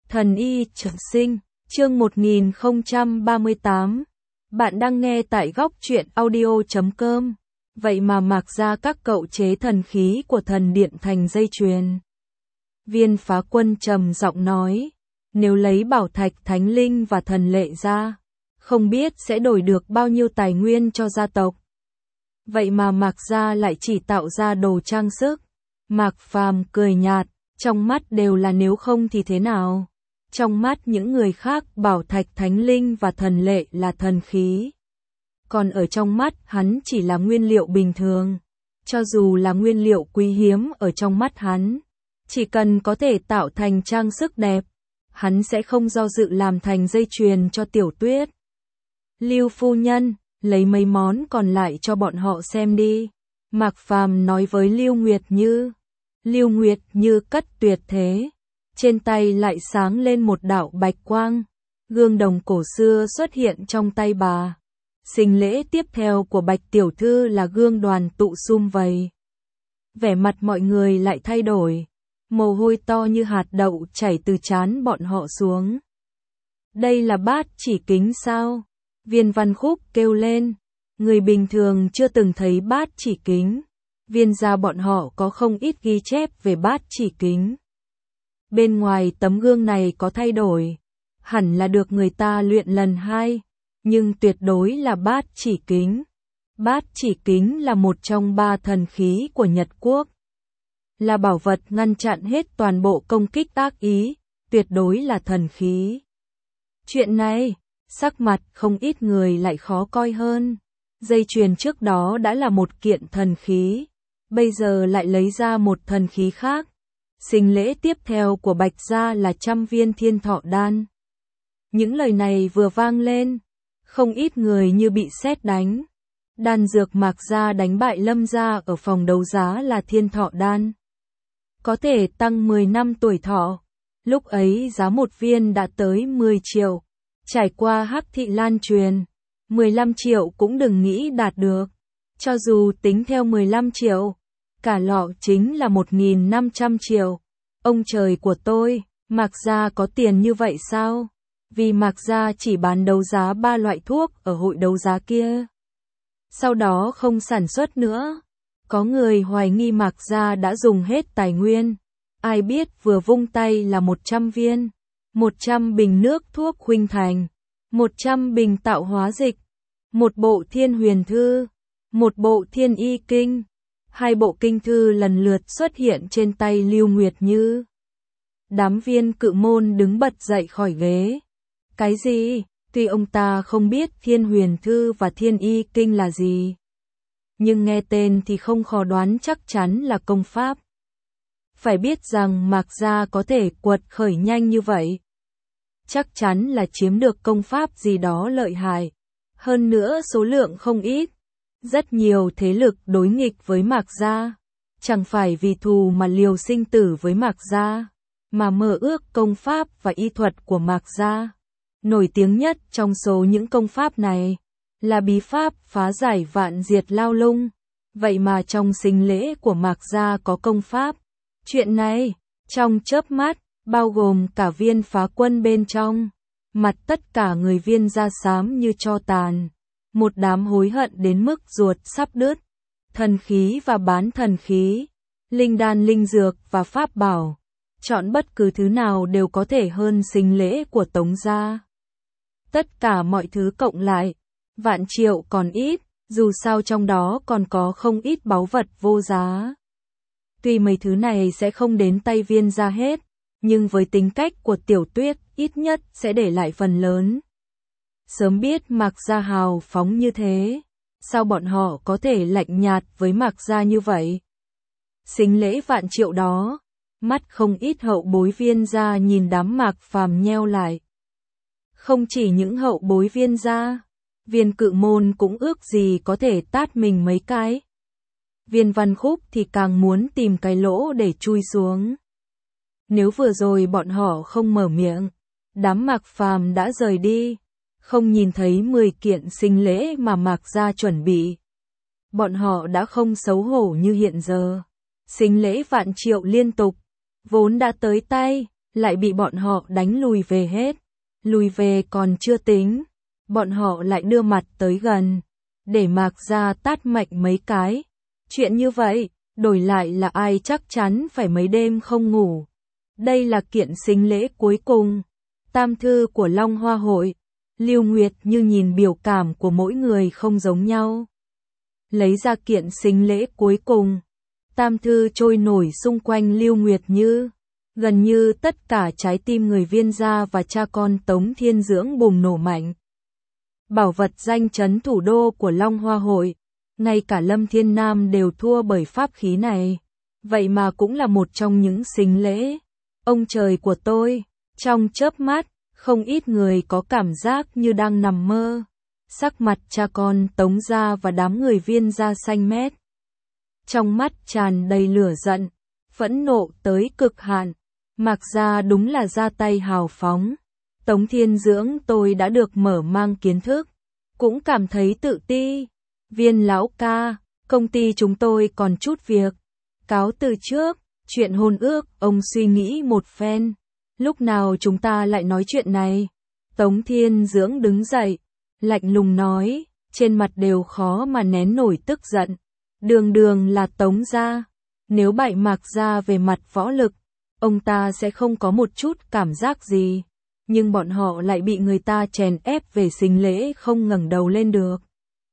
Thần y trường sinh, chương 1038. Bạn đang nghe tại góc truyện audio.com. Vậy mà Mạc gia các cậu chế thần khí của thần điện thành dây chuyền. Viên Phá Quân trầm giọng nói, nếu lấy bảo thạch thánh linh và thần lệ ra, không biết sẽ đổi được bao nhiêu tài nguyên cho gia tộc. Vậy mà Mạc gia lại chỉ tạo ra đồ trang sức. Mạc Phàm cười nhạt, trong mắt đều là nếu không thì thế nào. Trong mắt những người khác bảo thạch thánh linh và thần lệ là thần khí. Còn ở trong mắt hắn chỉ là nguyên liệu bình thường. Cho dù là nguyên liệu quý hiếm ở trong mắt hắn, chỉ cần có thể tạo thành trang sức đẹp, hắn sẽ không do dự làm thành dây chuyền cho Tiểu Tuyết. Lưu phu nhân, lấy mấy món còn lại cho bọn họ xem đi. Mạc Phàm nói với Lưu Nguyệt Như. Lưu Nguyệt Như cất tuyệt thế. Trên tay lại sáng lên một đạo bạch quang. Gương đồng cổ xưa xuất hiện trong tay bà. Sinh lễ tiếp theo của Bạch tiểu thư là gương đoàn tụ sum vầy. Vẻ mặt mọi người lại thay đổi. Mồ hôi to như hạt đậu chảy từ trán bọn họ xuống. Đây là bát chỉ kính sao? Viên Văn Khúc kêu lên. Người bình thường chưa từng thấy bát chỉ kính. Viên gia bọn họ có không ít ghi chép về bát chỉ kính. Bên ngoài tấm gương này có thay đổi, hẳn là được người ta luyện lần hai, nhưng tuyệt đối là bát chỉ kính. Bát chỉ kính là một trong 3 thần khí của Nhật Quốc. Là bảo vật ngăn chặn hết toàn bộ công kích ác ý, tuyệt đối là thần khí. Chuyện này, sắc mặt không ít người lại khó coi hơn. Dây chuyền trước đó đã là một kiện thần khí, bây giờ lại lấy ra một thần khí khác. Sinh lễ tiếp theo của Bạch gia là 100 viên thiên thọ đan. Những lời này vừa vang lên, không ít người như bị sét đánh. Đan dược Mạc gia đánh bại Lâm gia ở phòng đấu giá là thiên thọ đan. Có thể tăng 10 năm tuổi thọ. Lúc ấy giá một viên đã tới 10 triệu. Trải qua Hắc thị lan truyền, 15 triệu cũng đừng nghĩ đạt được. Cho dù tính theo 15 triệu, cả lọ chính là 1.500 triệu. Ông trời của tôi, Mạc gia có tiền như vậy sao? Vì Mạc gia chỉ bán đấu giá 3 loại thuốc ở hội đấu giá kia. Sau đó không sản xuất nữa. Có người hoài nghi Mạc gia đã dùng hết tài nguyên. Ai biết vừa vung tay là 100 viên, 100 bình nước thuốc huynh thành, 100 bình tạo hóa dịch, một bộ thiên huyền thư, một bộ thiên y kinh. 2 bộ kinh thư lần lượt xuất hiện trên tay Lưu Nguyệt Như. Đám Viên Cự Môn đứng bật dậy khỏi ghế. Cái gì? Tuy ông ta không biết Thiên Huyền Thư và Thiên Y Kinh là gì, nhưng nghe tên thì không khó đoán chắc chắn là công pháp. Phải biết rằng Mạc gia có thể quật khởi nhanh như vậy, chắc chắn là chiếm được công pháp gì đó lợi hại. Hơn nữa số lượng không ít. Rất nhiều thế lực đối nghịch với Mạc gia, chẳng phải vì thù mà liều sinh tử với Mạc gia, mà mơ ước công pháp và y thuật của Mạc gia. Nổi tiếng nhất trong số những công pháp này là bí pháp phá giải vạn diệt lao lung. Vậy mà trong sinh lễ của Mạc gia có công pháp. Chuyện này, trong chớp mắt, bao gồm cả Viên Phá Quân bên trong, mặt tất cả người Viên gia xám như tro tàn. Một đám hối hận đến mức ruột sắp đứt. Thần khí và bán thần khí, linh đan linh dược và pháp bảo, chọn bất cứ thứ nào đều có thể hơn sinh lễ của Tống gia. Tất cả mọi thứ cộng lại, vạn triệu còn ít, dù sao trong đó còn có không ít báu vật vô giá. Tuy mấy thứ này sẽ không đến tay Viên gia hết, nhưng với tính cách của Tiểu Tuyết, ít nhất sẽ để lại phần lớn. Sớm biết Mạc gia hào phóng như thế, sao bọn họ có thể lạnh nhạt với Mạc gia như vậy? Sinh lễ vạn triệu đó, mắt không ít hậu bối Viên gia nhìn đám Mạc Phàm nheo lại. Không chỉ những hậu bối Viên gia, Viên Cự Môn cũng ước gì có thể tát mình mấy cái. Viên Văn Khúc thì càng muốn tìm cái lỗ để chui xuống. Nếu vừa rồi bọn họ không mở miệng, đám Mạc Phàm đã rời đi. Không nhìn thấy 10 kiện sinh lễ mà Mạc gia chuẩn bị, bọn họ đã không xấu hổ như hiện giờ. Sinh lễ vạn triệu liên tục, vốn đã tới tay, lại bị bọn họ đánh lùi về hết. Lùi về còn chưa tính, bọn họ lại đưa mặt tới gần, để Mạc Gia tát mạnh mấy cái. Chuyện như vậy, đổi lại là ai chắc chắn phải mấy đêm không ngủ. Đây là kiện sính lễ cuối cùng, tam thư của Long Hoa Hội. Lưu Nguyệt Như nhìn biểu cảm của mỗi người không giống nhau. Lấy ra kiện sính lễ cuối cùng, tam thư trôi nổi xung quanh Lưu Nguyệt Như. Gần như tất cả trái tim người Viên gia và cha con Tống Thiên Dưỡng bùng nổ mạnh. Bảo vật danh chấn thủ đô của Long Hoa Hội, ngay cả Lâm Thiên Nam đều thua bởi pháp khí này. Vậy mà cũng là một trong những sính lễ. Ông trời của tôi, trong chớp mắt, không ít người có cảm giác như đang nằm mơ. Sắc mặt cha con Tống gia và đám người Viên gia xanh mét. Trong mắt tràn đầy lửa giận, phẫn nộ tới cực hạn. Mạc Gia đúng là ra tay hào phóng. Tống Thiên Dưỡng tôi đã được mở mang kiến thức, cũng cảm thấy tự ti. Viên lão ca, công ty chúng tôi còn chút việc. Cáo từ trước, chuyện hôn ước, ông suy nghĩ một phen. Lúc nào chúng ta lại nói chuyện này? Tống Thiên Dưỡng đứng dậy, lạnh lùng nói, trên mặt đều khó mà nén nổi tức giận. Đường đường là Tống gia, nếu bại Mạc Gia về mặt võ lực, ông ta sẽ không có một chút cảm giác gì. Nhưng bọn họ lại bị người ta chèn ép về sính lễ không ngẩng đầu lên được.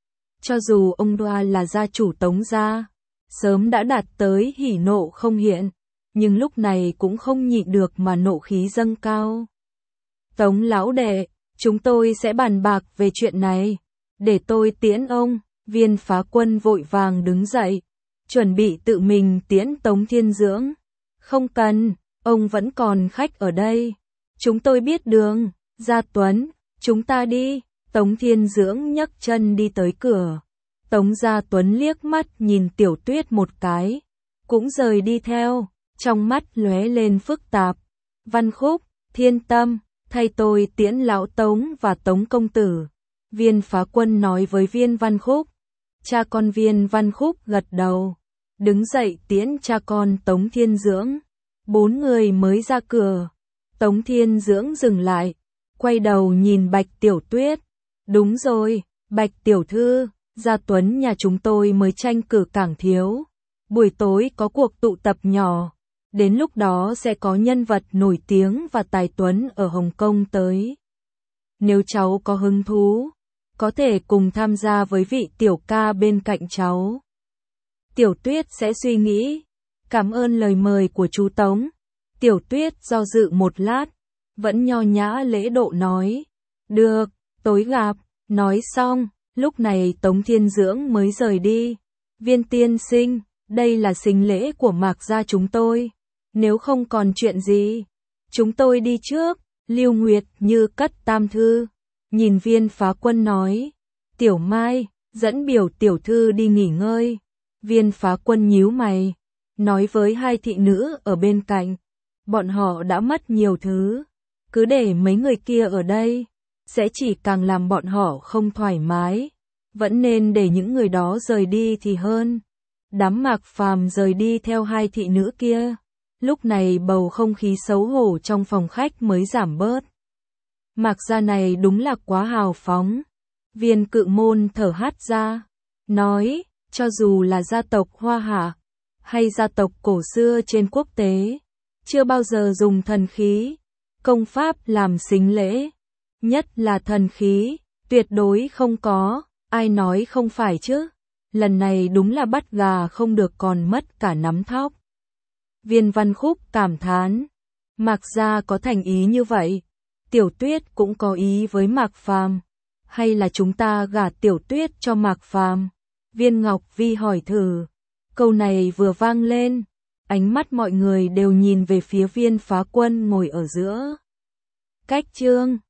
Cho dù ông Đoa là gia chủ Tống gia, sớm đã đạt tới hỉ nộ không hiện, nhưng lúc này cũng không nhịn được mà nộ khí dâng cao. Tống lão đệ, chúng tôi sẽ bàn bạc về chuyện này, để tôi tiễn ông. Viên Phá Quân vội vàng đứng dậy, chuẩn bị tự mình tiễn Tống Thiên Dưỡng. Không cần, ông vẫn còn khách ở đây. Chúng tôi biết đường, Gia Tuấn, chúng ta đi. Tống Thiên Dưỡng nhấc chân đi tới cửa. Tống Gia Tuấn liếc mắt nhìn Tiểu Tuyết một cái, cũng rời đi theo, trong mắt lóe lên phức tạp. Văn Khúc, Thiên Tâm, thay tôi tiễn lão Tống và Tống công tử. Viên Phá Quân nói với Viên Văn Khúc. Cha con Viên Văn Khúc gật đầu, đứng dậy tiễn cha con Tống Thiên Dưỡng. 4 người mới ra cửa. Tống Thiên Dưỡng dừng lại, quay đầu nhìn Bạch Tiểu Tuyết. Đúng rồi, Bạch Tiểu Thư, Gia Tuấn nhà chúng tôi mới tranh cử cảng thiếu. Buổi tối có cuộc tụ tập nhỏ. Đến lúc đó sẽ có nhân vật nổi tiếng và tài tuấn ở Hồng Kông tới. Nếu cháu có hứng thú, có thể cùng tham gia với vị tiểu ca bên cạnh cháu. Tiểu Tuyết sẽ suy nghĩ. Cảm ơn lời mời của chú Tống. Tiểu Tuyết do dự một lát, vẫn nho nhã lễ độ nói. Được, tối gặp. Nói xong, lúc này Tống Thiên Dưỡng mới rời đi. Viên tiên sinh, đây là sính lễ của Mạc Gia chúng tôi. Nếu không còn chuyện gì, chúng tôi đi trước. Lưu Nguyệt Như cất tam thư, nhìn Viên Phá Quân nói. Tiểu Mai, dẫn biểu tiểu thư đi nghỉ ngơi. Viên Phá Quân nhíu mày, nói với hai thị nữ ở bên cạnh. Bọn họ đã mất nhiều thứ, cứ để mấy người kia ở đây, sẽ chỉ càng làm bọn họ không thoải mái. Vẫn nên để những người đó rời đi thì hơn. Đám Mạc Phàm rời đi theo hai thị nữ kia. Lúc này bầu không khí xấu hổ trong phòng khách mới giảm bớt. Mạc Gia này đúng là quá hào phóng. Viên Cự Môn thở hắt ra, nói, cho dù là gia tộc Hoa Hạ, hay gia tộc cổ xưa trên quốc tế, chưa bao giờ dùng thần khí, công pháp làm sính lễ. Nhất là thần khí, tuyệt đối không có, ai nói không phải chứ. Lần này đúng là bắt gà không được còn mất cả nắm thóc. Viên Văn Khúc cảm thán, Mạc Gia có thành ý như vậy. Tiểu Tuyết cũng có ý với Mạc Phàm, hay là chúng ta gả Tiểu Tuyết cho Mạc Phàm? Viên Ngọc Vi hỏi thử. Câu này vừa vang lên, ánh mắt mọi người đều nhìn về phía Viên Phá Quân ngồi ở giữa. Cách chương